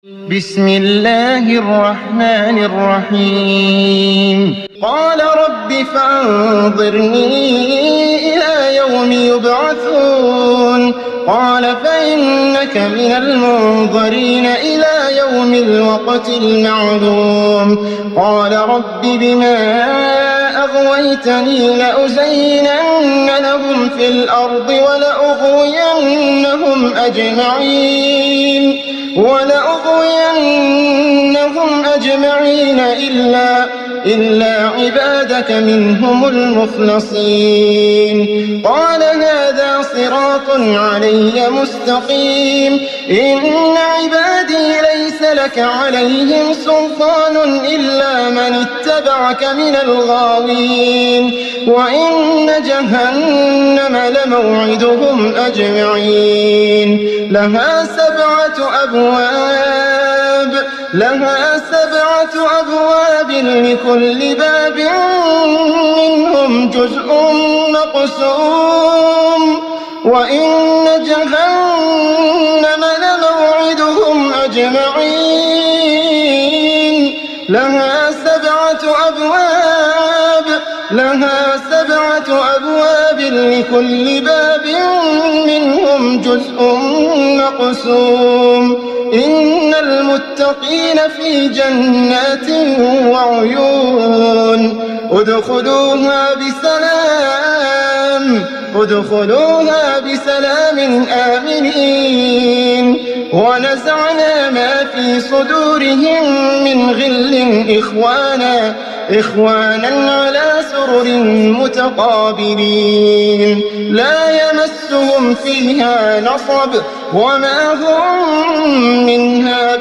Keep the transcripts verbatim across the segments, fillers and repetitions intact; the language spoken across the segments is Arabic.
بسم الله الرحمن الرحيم. قال رب فانظرني إلى يوم يبعثون. قال فإنك من المنظرين إلى يوم الوقت المعلوم. قال رب بما أغويتني لأزينن لهم في الأرض ولأغوينهم أجمعين ولأغوينهم أجمعين إلا إلا عبادك منهم المخلصين. قال هذا صراط علي مستقيم. إن عبادي ليس لك عليهم سلطان إلا من اتبعك من الغاوين. وإن جهنم لموعدهم أجمعين. لها سبعة أبواب لها سبعة أبواب لكل باب منهم جزء مقسوم. وإن جهنم لموعدهم أجمعين. لها سبعة أبواب لها سبعة أبواب لكل باب منهم جزء مقسوم. إن المتقين في جنات وعيون. ادخلوها بسلام ادخلوها بسلام آمنين. ونزعنا ما في صدورهم من غل إخوانا إخوانا على سرر متقابلين. لا يمسهم فيها نصب وما هم منها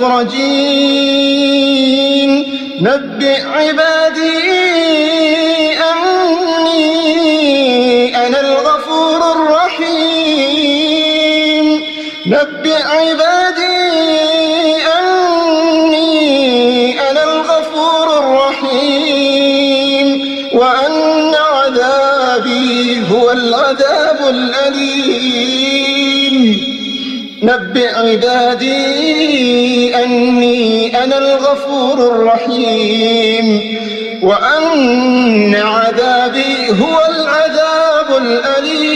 بمخرجين. نبئ عبادي أني أنا الغفور الرحيم. نبئ عبادي أني أنا الغفور الرحيم. وأن عذابي هو العذاب الأليم. نبئ عبادي أني أنا الغفور الرحيم. وأن عذابي هو العذاب الأليم.